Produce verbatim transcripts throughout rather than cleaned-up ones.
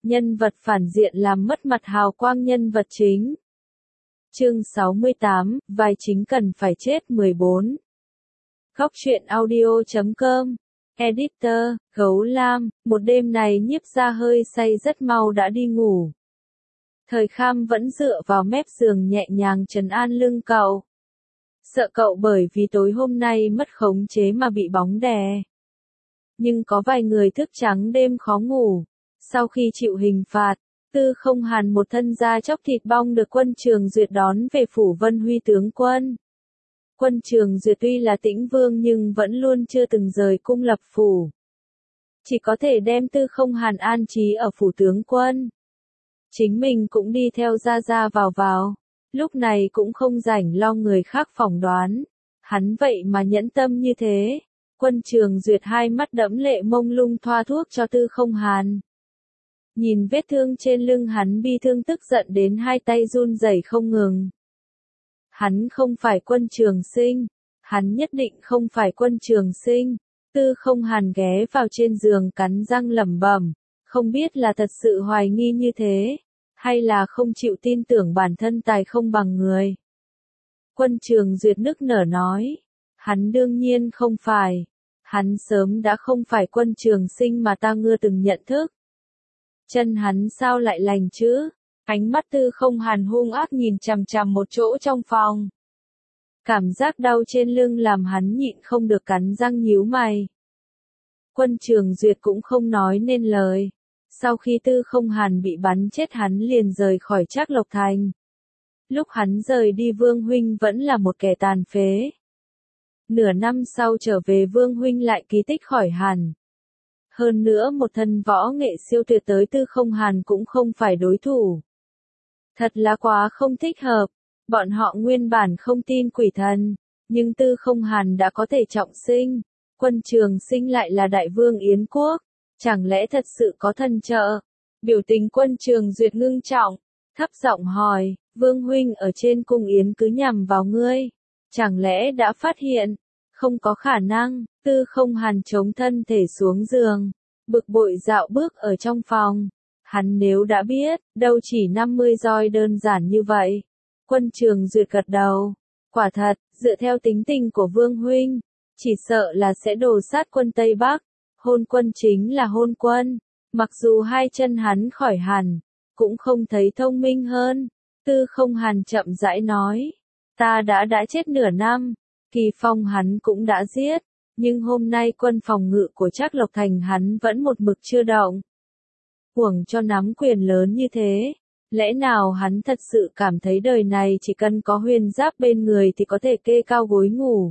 Nhân vật phản diện làm mất mặt hào quang nhân vật chính. Chương sáu mươi tám, vai chính cần phải chết mười bốn. Góc truyện audio chấm com. Editor, Gấu Lam, một đêm này Nhiếp Gia hơi say rất mau đã đi ngủ. Thời Kham vẫn dựa vào mép giường nhẹ nhàng trấn an lưng cậu. Sợ cậu bởi vì tối hôm nay mất khống chế mà bị bóng đè. Nhưng có vài người thức trắng đêm khó ngủ. Sau khi chịu hình phạt, Tư Không Hàn một thân da chóc thịt bong được Quân Trường Duyệt đón về phủ Vân Huy tướng quân. Quân Trường Duyệt tuy là tĩnh vương nhưng vẫn luôn chưa từng rời cung lập phủ. Chỉ có thể đem Tư Không Hàn an trí ở phủ tướng quân. Chính mình cũng đi theo ra ra vào vào. Lúc này cũng không rảnh lo người khác phỏng đoán. Hắn vậy mà nhẫn tâm như thế. Quân Trường Duyệt hai mắt đẫm lệ mông lung thoa thuốc cho Tư Không Hàn. Nhìn vết thương trên lưng hắn bi thương tức giận đến hai tay run rẩy không ngừng. Hắn không phải Quân Trường Sinh. Hắn nhất định không phải Quân Trường Sinh. Tư Không Hàn ghé vào trên giường cắn răng lẩm bẩm. Không biết là thật sự hoài nghi như thế. Hay là không chịu tin tưởng bản thân tài không bằng người. Quân Trường Duyệt nức nở nói. Hắn đương nhiên không phải. Hắn sớm đã không phải Quân Trường Sinh mà ta ngưa từng nhận thức. Chân hắn sao lại lành chứ? Ánh mắt Tư Không Hàn hung ác nhìn chằm chằm một chỗ trong phòng. Cảm giác đau trên lưng làm hắn nhịn không được cắn răng nhíu mày. Quân Trường Duyệt cũng không nói nên lời. Sau khi Tư Không Hàn bị bắn chết hắn liền rời khỏi Trác Lộc Thành. Lúc hắn rời đi Vương Huynh vẫn là một kẻ tàn phế. Nửa năm sau trở về Vương Huynh lại kỳ tích khỏi hẳn. Hơn nữa một thân võ nghệ siêu tuyệt tới Tư Không Hàn cũng không phải đối thủ. Thật là quá không thích hợp. Bọn họ nguyên bản không tin quỷ thần. Nhưng Tư Không Hàn đã có thể trọng sinh. Quân Trường Sinh lại là đại vương Yến Quốc. Chẳng lẽ thật sự có thần trợ? Biểu tình Quân Trường Duyệt ngưng trọng. Thấp giọng hỏi, Vương Huynh ở trên cung Yến cứ nhằm vào ngươi. Chẳng lẽ đã phát hiện? Không có khả năng. Tư Không Hàn chống thân thể xuống giường. Bực bội dạo bước ở trong phòng. Hắn nếu đã biết, đâu chỉ năm mươi roi đơn giản như vậy. Quân Trường Duyệt gật đầu. Quả thật, dựa theo tính tình của Vương Huynh, chỉ sợ là sẽ đổ sát quân Tây Bắc. Hôn quân chính là hôn quân. Mặc dù hai chân hắn khỏi hẳn, cũng không thấy thông minh hơn. Tư Không Hàn chậm rãi nói. Ta đã đã chết nửa năm. Kỳ Phong hắn cũng đã giết. Nhưng hôm nay quân phòng ngự của Trác Lộc Thành hắn vẫn một mực chưa động. Huống cho nắm quyền lớn như thế. Lẽ nào hắn thật sự cảm thấy đời này chỉ cần có huyền giáp bên người thì có thể kê cao gối ngủ.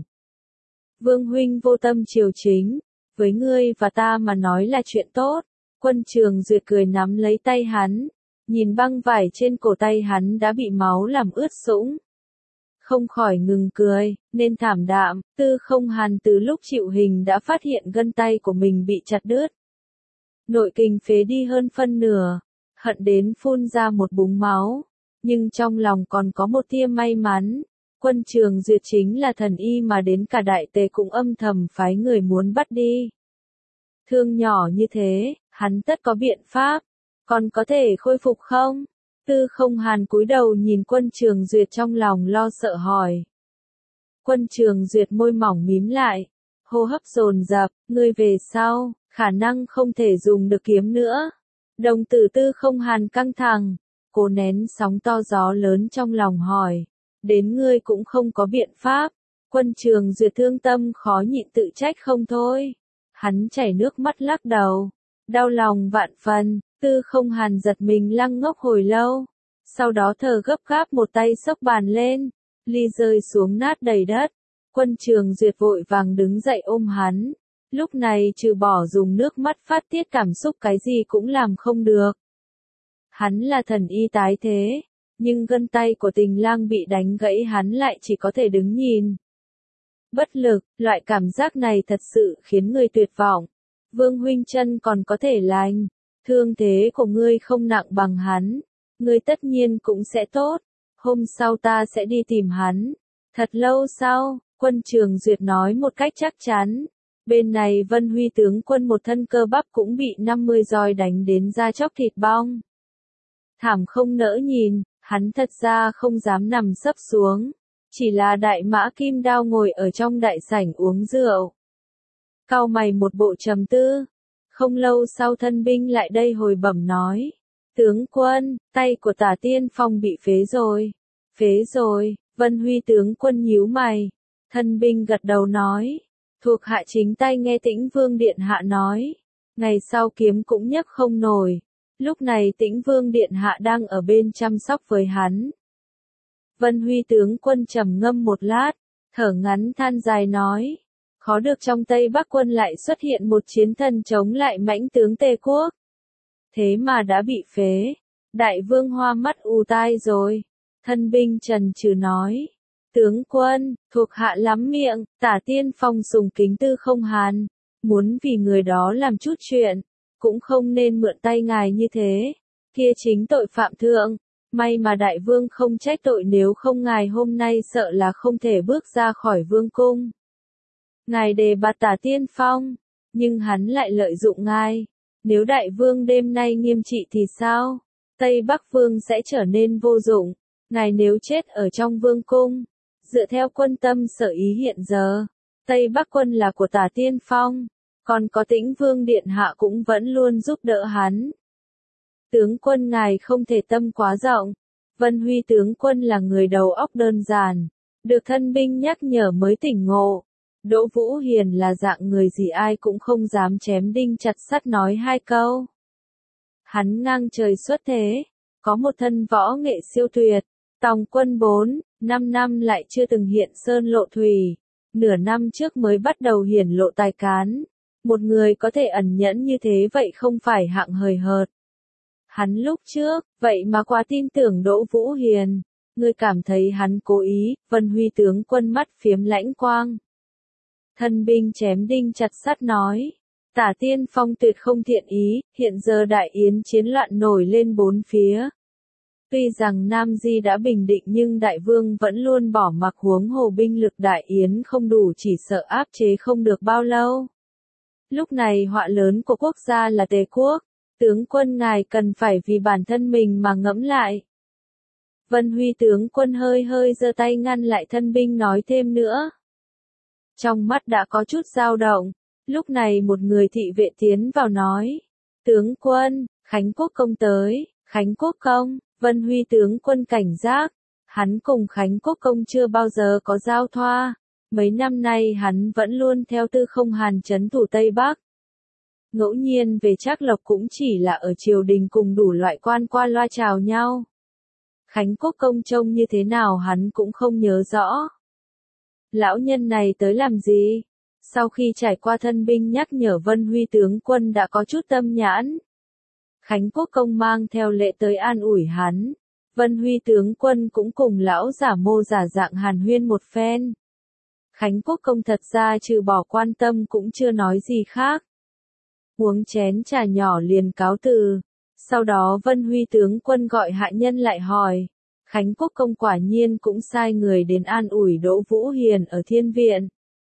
Vương Huynh vô tâm triều chính. Với ngươi và ta mà nói là chuyện tốt. Quân Trường Duyệt cười nắm lấy tay hắn. Nhìn băng vải trên cổ tay hắn đã bị máu làm ướt sũng. Không khỏi ngừng cười, nên thảm đạm. Tư Không Hàn từ lúc chịu hình đã phát hiện gân tay của mình bị chặt đứt. Nội kình phế đi hơn phân nửa. Hận đến phun ra một búng máu. Nhưng trong lòng còn có một tia may mắn. Quân Trường Duyệt chính là thần y mà đến cả đại tề cũng âm thầm phái người muốn bắt đi. Thương nhỏ như thế, hắn tất có biện pháp. Còn có thể khôi phục không? Tư Không Hàn cúi đầu nhìn Quân Trường Duyệt trong lòng lo sợ hỏi. Quân Trường Duyệt môi mỏng mím lại. Hô hấp dồn dập, ngươi về sau, khả năng không thể dùng được kiếm nữa. Đồng tử Tư Không Hàn căng thẳng. Cố nén sóng to gió lớn trong lòng hỏi. Đến ngươi cũng không có biện pháp. Quân Trường Duyệt thương tâm khó nhịn tự trách không thôi. Hắn chảy nước mắt lắc đầu. Đau lòng vạn phần. Tư Không Hàn giật mình lăng ngốc hồi lâu. Sau đó thở gấp gáp một tay xốc bàn lên. Ly rơi xuống nát đầy đất. Quân Trường Duyệt vội vàng đứng dậy ôm hắn. Lúc này trừ bỏ dùng nước mắt phát tiết cảm xúc cái gì cũng làm không được. Hắn là thần y tái thế. Nhưng gân tay của Tình Lang bị đánh gãy hắn lại chỉ có thể đứng nhìn. Bất lực, loại cảm giác này thật sự khiến người tuyệt vọng. Vương Huynh chân còn có thể lành. Thương thế của ngươi không nặng bằng hắn. Ngươi tất nhiên cũng sẽ tốt. Hôm sau ta sẽ đi tìm hắn. Thật lâu sau, Quân Trường Duyệt nói một cách chắc chắn. Bên này Vân Huy tướng quân một thân cơ bắp cũng bị năm mươi roi đánh đến da chóc thịt bong. Thảm không nỡ nhìn, hắn thật ra không dám nằm sấp xuống. Chỉ là đại mã kim đao ngồi ở trong đại sảnh uống rượu. Cau mày một bộ trầm tư. Không lâu sau thân binh lại đây hồi bẩm nói. Tướng quân, tay của Tả Tiên Phong bị phế rồi. Phế rồi, Vân Huy tướng quân nhíu mày. Thân binh gật đầu nói. Thuộc hạ chính tay nghe Tĩnh Vương Điện Hạ nói. Ngày sau kiếm cũng nhấc không nổi. Lúc này Tĩnh Vương Điện Hạ đang ở bên chăm sóc với hắn. Vân Huy tướng quân trầm ngâm một lát, thở ngắn than dài nói. Khó được trong Tây Bắc quân lại xuất hiện một chiến thần chống lại mãnh tướng Tề Quốc. Thế mà đã bị phế. Đại vương hoa mắt ù tai rồi. Thân binh trần trừ nói. Tướng quân, thuộc hạ lắm miệng, Tả Tiên Phong sùng kính Tư Không Hàn. Muốn vì người đó làm chút chuyện. Cũng không nên mượn tay ngài như thế. Kia chính tội phạm thượng. May mà đại vương không trách tội, nếu không ngài hôm nay sợ là không thể bước ra khỏi vương cung. Ngài đề bạt Tả Tiên Phong, nhưng hắn lại lợi dụng ngài. Nếu đại vương đêm nay nghiêm trị thì sao? Tây Bắc vương sẽ trở nên vô dụng. Ngài nếu chết ở trong vương cung, dựa theo quân tâm sở ý hiện giờ, Tây Bắc quân là của Tả Tiên Phong, còn có Tĩnh Vương Điện Hạ cũng vẫn luôn giúp đỡ hắn. Tướng quân ngài không thể tâm quá rộng. Vân Huy tướng quân là người đầu óc đơn giản, được thân binh nhắc nhở mới tỉnh ngộ. Đỗ Vũ Hiền là dạng người gì ai cũng không dám chém đinh chặt sắt nói hai câu. Hắn ngang trời xuất thế, có một thân võ nghệ siêu tuyệt, tòng quân bốn, năm năm lại chưa từng hiện sơn lộ thủy, nửa năm trước mới bắt đầu hiển lộ tài cán. Một người có thể ẩn nhẫn như thế vậy không phải hạng hời hợt. Hắn lúc trước, vậy mà quá tin tưởng Đỗ Vũ Hiền. Ngươi cảm thấy hắn cố ý? Vân Huy tướng quân mắt phiếm lãnh quang. Thân binh chém đinh chặt sắt nói. Tả Tiên Phong tuyệt không thiện ý, hiện giờ đại yến chiến loạn nổi lên bốn phía. Tuy rằng Nam Di đã bình định nhưng đại vương vẫn luôn bỏ mặc, huống hồ binh lực đại yến không đủ, chỉ sợ áp chế không được bao lâu. Lúc này họa lớn của quốc gia là Tề Quốc. Tướng quân ngài cần phải vì bản thân mình mà ngẫm lại. Vân Huy tướng quân hơi hơi giơ tay ngăn lại thân binh nói thêm nữa. Trong mắt đã có chút dao động. Lúc này một người thị vệ tiến vào nói. Tướng quân, Khánh Quốc công tới. Khánh Quốc công, Vân Huy tướng quân cảnh giác. Hắn cùng Khánh Quốc công chưa bao giờ có giao thoa. Mấy năm nay hắn vẫn luôn theo Tư Không Hàn trấn thủ Tây Bắc. Ngẫu nhiên về Trác Lộc cũng chỉ là ở triều đình cùng đủ loại quan qua loa chào nhau. Khánh Quốc công trông như thế nào hắn cũng không nhớ rõ. Lão nhân này tới làm gì? Sau khi trải qua thân binh nhắc nhở, Vân Huy tướng quân đã có chút tâm nhãn. Khánh Quốc công mang theo lệ tới an ủi hắn. Vân Huy tướng quân cũng cùng lão giả mô giả dạng hàn huyên một phen. Khánh Quốc công thật ra trừ bỏ quan tâm cũng chưa nói gì khác. Uống chén trà nhỏ liền cáo từ. Sau đó Vân Huy tướng quân gọi hạ nhân lại hỏi. Khánh Quốc công quả nhiên cũng sai người đến an ủi Đỗ Vũ Hiền ở Thiên Viện.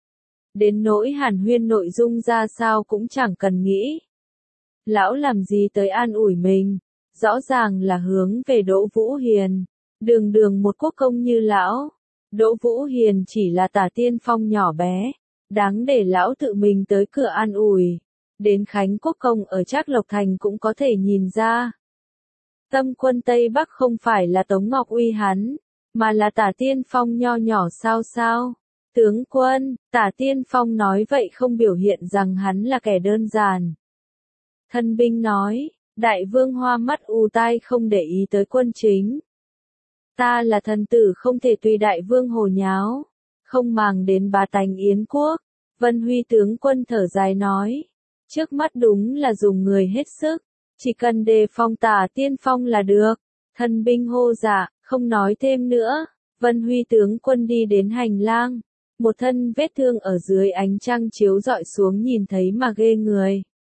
Đến nỗi hàn huyên nội dung ra sao cũng chẳng cần nghĩ. Lão làm gì tới an ủi mình, rõ ràng là hướng về Đỗ Vũ Hiền. Đường đường một quốc công như lão, Đỗ Vũ Hiền chỉ là Tả Tiên Phong nhỏ bé, đáng để lão tự mình tới cửa an ủi. Đến Khánh Quốc công ở Trác Lộc Thành cũng có thể nhìn ra. Tâm quân Tây Bắc không phải là Tống Ngọc Uy hắn, mà là Tả Tiên Phong nho nhỏ sao sao. Tướng quân, Tả Tiên Phong nói vậy không biểu hiện rằng hắn là kẻ đơn giản. Thân binh nói, đại vương hoa mắt ù tai không để ý tới quân chính. Ta là thần tử không thể tùy đại vương hồ nháo, không màng đến bá tánh Yến quốc. Vân Huy tướng quân thở dài nói, trước mắt đúng là dùng người hết sức, chỉ cần đề phòng Tả Tiên Phong là được. Thân binh hô dạ, không nói thêm nữa. Vân Huy tướng quân đi đến hành lang, một thân vết thương ở dưới ánh trăng chiếu rọi xuống nhìn thấy mà ghê người.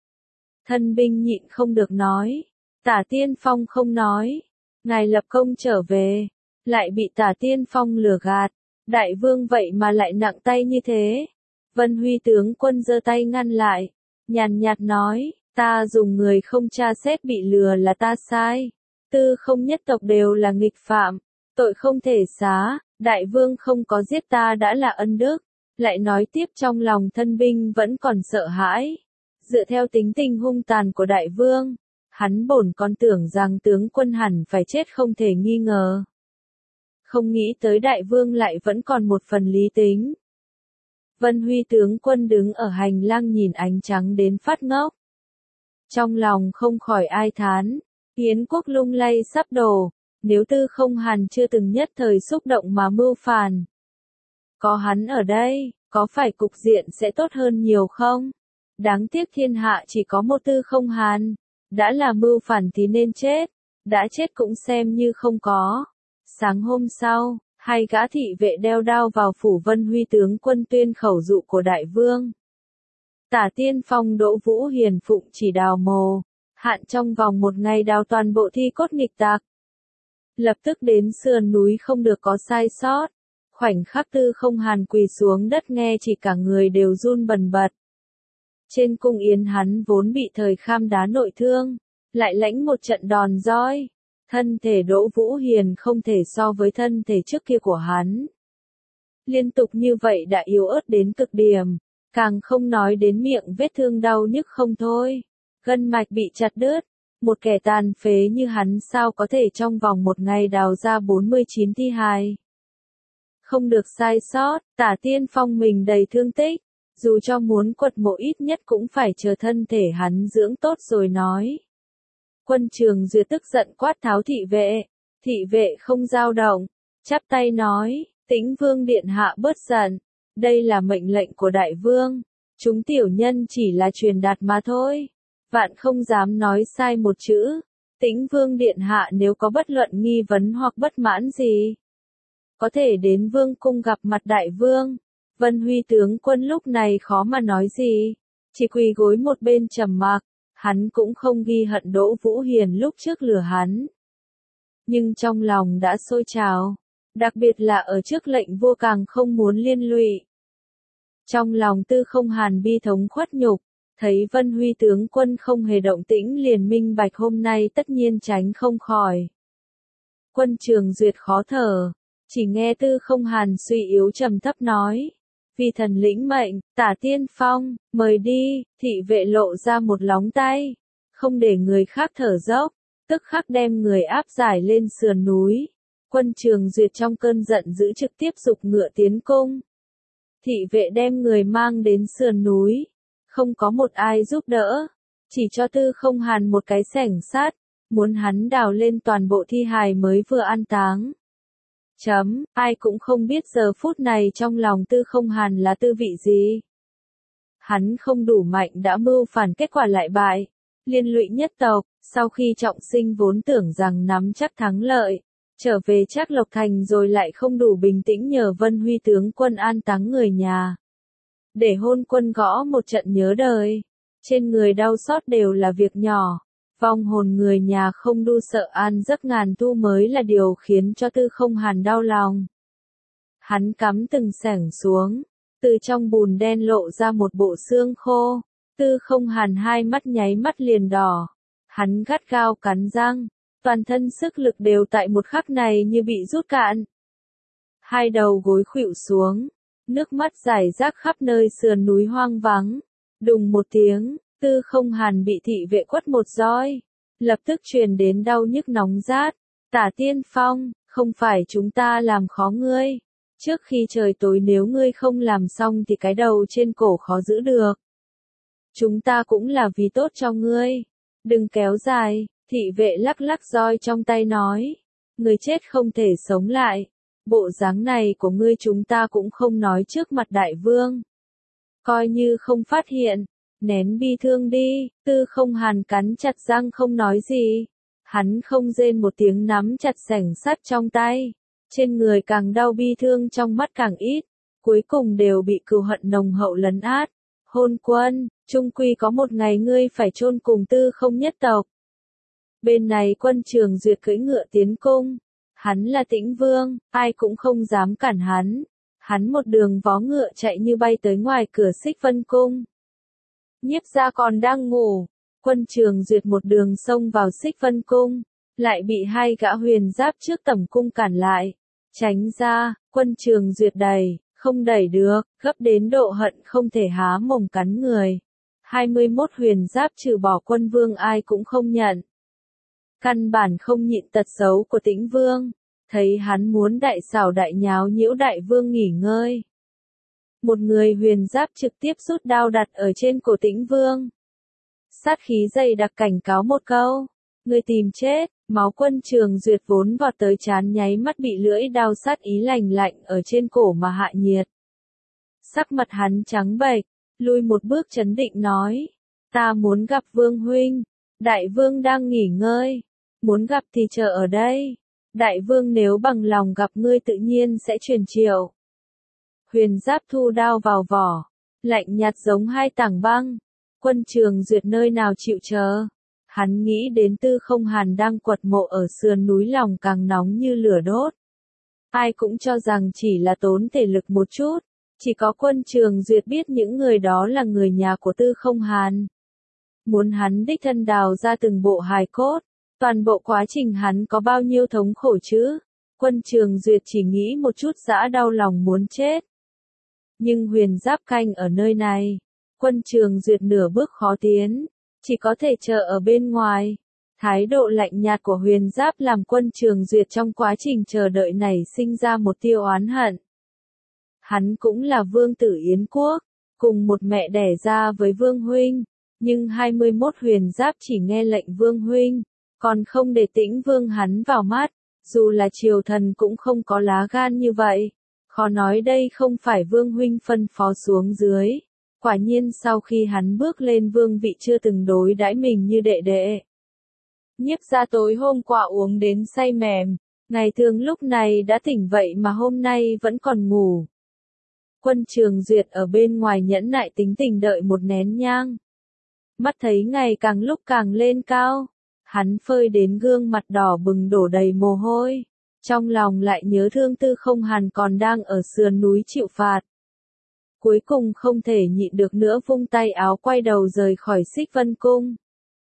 Thân binh nhịn không được nói, Tả Tiên Phong không nói, ngài lập công trở về, lại bị Tả Tiên Phong lừa gạt, đại vương vậy mà lại nặng tay như thế. Vân Huy tướng quân giơ tay ngăn lại, nhàn nhạt nói, ta dùng người không tra xét bị lừa là ta sai. Tư không nhất tộc đều là nghịch phạm, tội không thể xá, đại vương không có giết ta đã là ân đức. Lại nói tiếp trong lòng thân binh vẫn còn sợ hãi. Dựa theo tính tình hung tàn của đại vương, hắn bổn còn tưởng rằng tướng quân hẳn phải chết không thể nghi ngờ. Không nghĩ tới đại vương lại vẫn còn một phần lý tính. Vân Huy tướng quân đứng ở hành lang nhìn ánh trắng đến phát ngốc. Trong lòng không khỏi ai thán, Yến quốc lung lay sắp đổ, nếu Tư Không Hàn chưa từng nhất thời xúc động mà mưu phản. Có hắn ở đây, có phải cục diện sẽ tốt hơn nhiều không? Đáng tiếc thiên hạ chỉ có một Tư Không Hàn, đã là mưu phản thì nên chết, đã chết cũng xem như không có. Sáng hôm sau, hai gã thị vệ đeo đao vào phủ Vân Huy tướng quân tuyên khẩu dụ của đại vương. Tả Tiên Phong Đỗ Vũ Hiền phụng chỉ đào mồ, hạn trong vòng một ngày đào toàn bộ thi cốt nghịch tặc. Lập tức đến sườn núi không được có sai sót. Khoảnh khắc Tư Không Hàn quỳ xuống đất nghe chỉ cả người đều run bần bật. Trên cung yến hắn vốn bị thời kham đá nội thương, lại lãnh một trận đòn roi. Thân thể Đỗ Vũ Hiền không thể so với thân thể trước kia của hắn. Liên tục như vậy đã yếu ớt đến cực điểm, càng không nói đến miệng vết thương đau nhức không thôi. Gân mạch bị chặt đứt, một kẻ tàn phế như hắn sao có thể trong vòng một ngày đào ra bốn mươi chín thi hài. Không được sai sót, Tả Tiên Phong mình đầy thương tích, dù cho muốn quật mộ ít nhất cũng phải chờ thân thể hắn dưỡng tốt rồi nói. Quân Trường Duyệt tức giận quát tháo thị vệ, thị vệ không dao động, chắp tay nói, Tĩnh Vương điện hạ bớt giận, đây là mệnh lệnh của đại vương, chúng tiểu nhân chỉ là truyền đạt mà thôi, vạn không dám nói sai một chữ. Tĩnh Vương điện hạ nếu có bất luận nghi vấn hoặc bất mãn gì, có thể đến vương cung gặp mặt đại vương. Vân Huy tướng quân lúc này khó mà nói gì, chỉ quỳ gối một bên trầm mặc. Hắn cũng không ghi hận Đỗ Vũ Hiền lúc trước lừa hắn, nhưng trong lòng đã sôi trào, đặc biệt là ở trước lệnh vua càng không muốn liên lụy. Trong lòng Tư Không Hàn bi thống khuất nhục, thấy Vân Huy tướng quân không hề động tĩnh liền minh bạch hôm nay tất nhiên tránh không khỏi. Quân Trường Duyệt khó thở, chỉ nghe Tư Không Hàn suy yếu trầm thấp nói. Vì thần lĩnh mệnh, Tả Tiên Phong, mời đi, thị vệ lộ ra một lóng tay, không để người khác thở dốc, tức khắc đem người áp giải lên sườn núi. Quân Trường Duyệt trong cơn giận dữ trực tiếp giục ngựa tiến cung. Thị vệ đem người mang đến sườn núi, không có một ai giúp đỡ, chỉ cho Tư Không Hàn một cái xẻng sắt, muốn hắn đào lên toàn bộ thi hài mới vừa an táng. Chấm, ai cũng không biết giờ phút này trong lòng Tư Không Hàn là tư vị gì. Hắn không đủ mạnh đã mưu phản kết quả lại bại, liên lụy nhất tộc, sau khi trọng sinh vốn tưởng rằng nắm chắc thắng lợi, trở về Trác Lộc Thành rồi lại không đủ bình tĩnh nhờ Vân Huy tướng quân an táng người nhà. Để hôn quân gõ một trận nhớ đời, trên người đau xót đều là việc nhỏ. Vong hồn người nhà không đu sợ an giấc ngàn thu mới là điều khiến cho Tư Không Hàn đau lòng. Hắn cắm từng xẻng xuống, từ trong bùn đen lộ ra một bộ xương khô. Tư Không Hàn hai mắt nháy mắt liền đỏ. Hắn gắt gao cắn răng, toàn thân sức lực đều tại một khắc này như bị rút cạn. Hai đầu gối khuỵu xuống, nước mắt rải rác khắp nơi sườn núi hoang vắng. Đùng một tiếng. Tư Không Hàn bị thị vệ quất một roi, lập tức truyền đến đau nhức nóng rát. Tả Tiên Phong, không phải chúng ta làm khó ngươi. Trước khi trời tối nếu ngươi không làm xong thì cái đầu trên cổ khó giữ được. Chúng ta cũng là vì tốt cho ngươi. Đừng kéo dài, thị vệ lắc lắc roi trong tay nói. Người chết không thể sống lại. Bộ dáng này của ngươi chúng ta cũng không nói trước mặt đại vương. Coi như không phát hiện. Nén bi thương đi, Tư Không Hàn cắn chặt răng không nói gì. Hắn không rên một tiếng nắm chặt xẻng sắt trong tay. Trên người càng đau bi thương trong mắt càng ít. Cuối cùng đều bị cừu hận nồng hậu lấn át. Hôn quân, chung quy có một ngày ngươi phải chôn cùng Tư Không nhất tộc. Bên này Quân Trường Duyệt cưỡi ngựa tiến cung. Hắn là Tĩnh Vương, ai cũng không dám cản hắn. Hắn một đường vó ngựa chạy như bay tới ngoài cửa Xích Vân Cung. Nhiếp gia còn đang ngủ, Quân Trường Duyệt một đường xông vào Xích Vân Cung, lại bị hai gã huyền giáp trước tẩm cung cản lại. Tránh ra, Quân Trường Duyệt đẩy, không đẩy được, gấp đến độ hận không thể há mồm cắn người. hai mươi mốt huyền giáp trừ bỏ Quân Vương ai cũng không nhận. Căn bản không nhịn tật xấu của Tĩnh Vương, thấy hắn muốn đại xảo đại nháo nhiễu Đại Vương nghỉ ngơi. Một người huyền giáp trực tiếp rút đao đặt ở trên cổ Tĩnh Vương. Sát khí dày đặc cảnh cáo một câu, người tìm chết. Máu Quân Trường Duyệt vốn vọt tới trán nháy mắt bị lưỡi đao sát ý lạnh lạnh ở trên cổ mà hạ nhiệt. Sắc mặt hắn trắng bệch, lui một bước trấn định nói, ta muốn gặp Vương huynh, Đại Vương đang nghỉ ngơi, muốn gặp thì chờ ở đây, Đại Vương nếu bằng lòng gặp ngươi tự nhiên sẽ truyền triệu. Huyền giáp thu đao vào vỏ, lạnh nhạt giống hai tảng băng, Quân Trường Duyệt nơi nào chịu chờ. Hắn nghĩ đến Tư Không Hàn đang quật mộ ở sườn núi lòng càng nóng như lửa đốt. Ai cũng cho rằng chỉ là tốn thể lực một chút, chỉ có Quân Trường Duyệt biết những người đó là người nhà của Tư Không Hàn. Muốn hắn đích thân đào ra từng bộ hài cốt, toàn bộ quá trình hắn có bao nhiêu thống khổ chứ? Quân Trường Duyệt chỉ nghĩ một chút dã đau lòng muốn chết. Nhưng huyền giáp canh ở nơi này, Quân Trường Duyệt nửa bước khó tiến. Chỉ có thể chờ ở bên ngoài. Thái độ lạnh nhạt của huyền giáp làm Quân Trường Duyệt trong quá trình chờ đợi này sinh ra một tia oán hận. Hắn cũng là vương tử Yến Quốc, cùng một mẹ đẻ ra với Vương huynh, nhưng hai mươi mốt huyền giáp chỉ nghe lệnh Vương huynh, còn không để Tĩnh Vương hắn vào mắt, dù là triều thần cũng không có lá gan như vậy. Khó nói đây không phải Vương huynh phân phó xuống dưới. Quả nhiên sau khi hắn bước lên vương vị chưa từng đối đãi mình như đệ đệ. Nhiếp gia tối hôm qua uống đến say mềm, ngày thường lúc này đã tỉnh vậy mà hôm nay vẫn còn ngủ. Quân Trường Duyệt ở bên ngoài nhẫn nại tính tình đợi một nén nhang. Mắt thấy ngày càng lúc càng lên cao, hắn phơi đến gương mặt đỏ bừng đổ đầy mồ hôi, trong lòng lại nhớ thương Tư Không Hàn còn đang ở sườn núi chịu phạt. Cuối cùng không thể nhịn được nữa vung tay áo quay đầu rời khỏi Xích Vân Cung.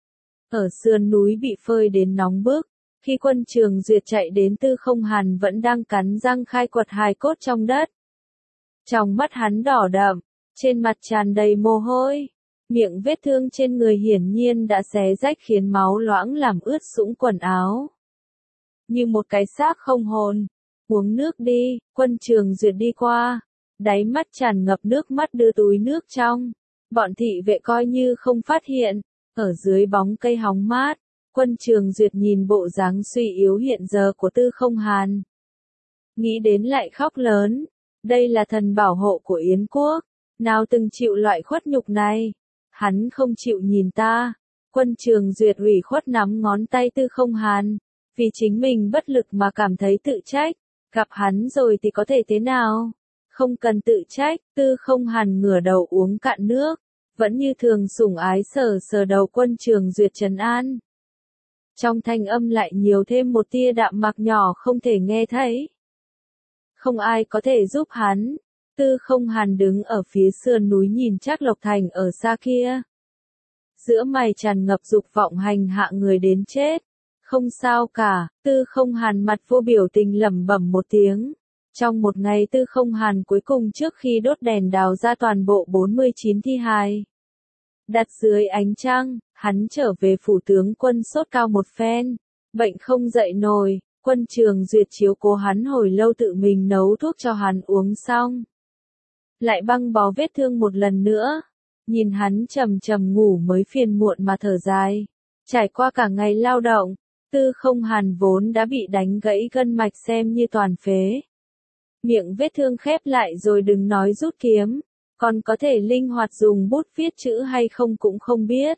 Ở sườn núi bị phơi đến nóng bức, khi Quân Trường Duyệt chạy đến Tư Không Hàn vẫn đang cắn răng khai quật hài cốt trong đất. Trong mắt hắn đỏ đậm, trên mặt tràn đầy mồ hôi, miệng vết thương trên người hiển nhiên đã xé rách khiến máu loãng làm ướt sũng quần áo. Như một cái xác không hồn, uống nước đi, Quân Trường Duyệt đi qua. Đáy mắt tràn ngập nước mắt đưa túi nước trong. Bọn thị vệ coi như không phát hiện. Ở dưới bóng cây hóng mát, Quân Trường Duyệt nhìn bộ dáng suy yếu hiện giờ của Tư Không Hàn. Nghĩ đến lại khóc lớn. Đây là thần bảo hộ của Yến Quốc. Nào từng chịu loại khuất nhục này. Hắn không chịu nhìn ta. Quân Trường Duyệt ủy khuất nắm ngón tay Tư Không Hàn. Vì chính mình bất lực mà cảm thấy tự trách. Gặp hắn rồi thì có thể thế nào? Không cần tự trách, Tư Không Hàn ngửa đầu uống cạn nước, vẫn như thường sủng ái sờ sờ đầu Quân Trường Duyệt trấn an. Trong thanh âm lại nhiều thêm một tia đạm mạc nhỏ không thể nghe thấy. Không ai có thể giúp hắn. Tư Không Hàn đứng ở phía sườn núi nhìn Trác Lộc Thành ở xa kia. Giữa mày tràn ngập dục vọng hành hạ người đến chết. Không sao cả, Tư Không Hàn mặt vô biểu tình lẩm bẩm một tiếng. Trong một ngày Tư Không Hàn cuối cùng trước khi đốt đèn đào ra toàn bộ bốn mươi chín thi hài. Đặt dưới ánh trăng, hắn trở về phủ tướng quân sốt cao một phen. Bệnh không dậy nổi, Quân Trường Duyệt chiếu cố hắn hồi lâu tự mình nấu thuốc cho hắn uống xong. Lại băng bó vết thương một lần nữa. Nhìn hắn trầm trầm ngủ mới phiền muộn mà thở dài. Trải qua cả ngày lao động, Tư Không Hàn vốn đã bị đánh gãy gân mạch xem như toàn phế. Miệng vết thương khép lại rồi đừng nói rút kiếm, còn có thể linh hoạt dùng bút viết chữ hay không cũng không biết.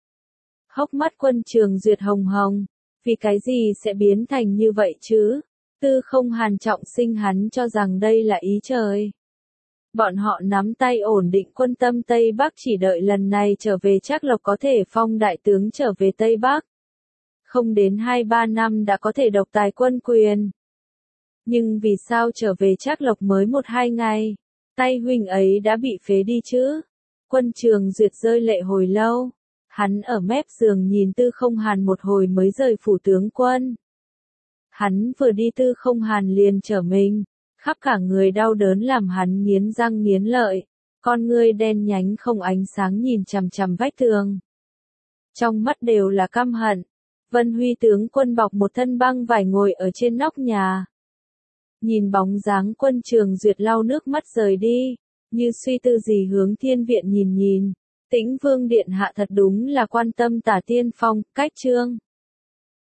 Hốc mắt Quân Trường Duyệt hồng hồng, vì cái gì sẽ biến thành như vậy chứ? Tư Không Hàn trọng sinh hắn cho rằng đây là ý trời. Bọn họ nắm tay ổn định quân tâm Tây Bắc chỉ đợi lần này trở về Trác Lộc có thể phong đại tướng trở về Tây Bắc. Không đến hai ba năm đã có thể độc tài quân quyền. Nhưng vì sao trở về Trác Lộc mới một hai ngày, tay huynh ấy đã bị phế đi chứ? Quân Trường Duyệt rơi lệ hồi lâu. Hắn ở mép giường nhìn Tư Không Hàn một hồi mới rời phủ tướng quân. Hắn vừa đi Tư Không Hàn liền trở mình, khắp cả người đau đớn làm hắn nghiến răng nghiến lợi, con ngươi đen nhánh không ánh sáng nhìn chằm chằm vách tường. Trong mắt đều là căm hận. Vân Huy tướng quân bọc một thân băng vải ngồi ở trên nóc nhà. Nhìn bóng dáng Quân Trường Duyệt lau nước mắt rời đi, như suy tư gì hướng Thiên Viện nhìn nhìn. Tĩnh Vương điện hạ thật đúng là quan tâm Tả Tiên Phong, Cách Trương.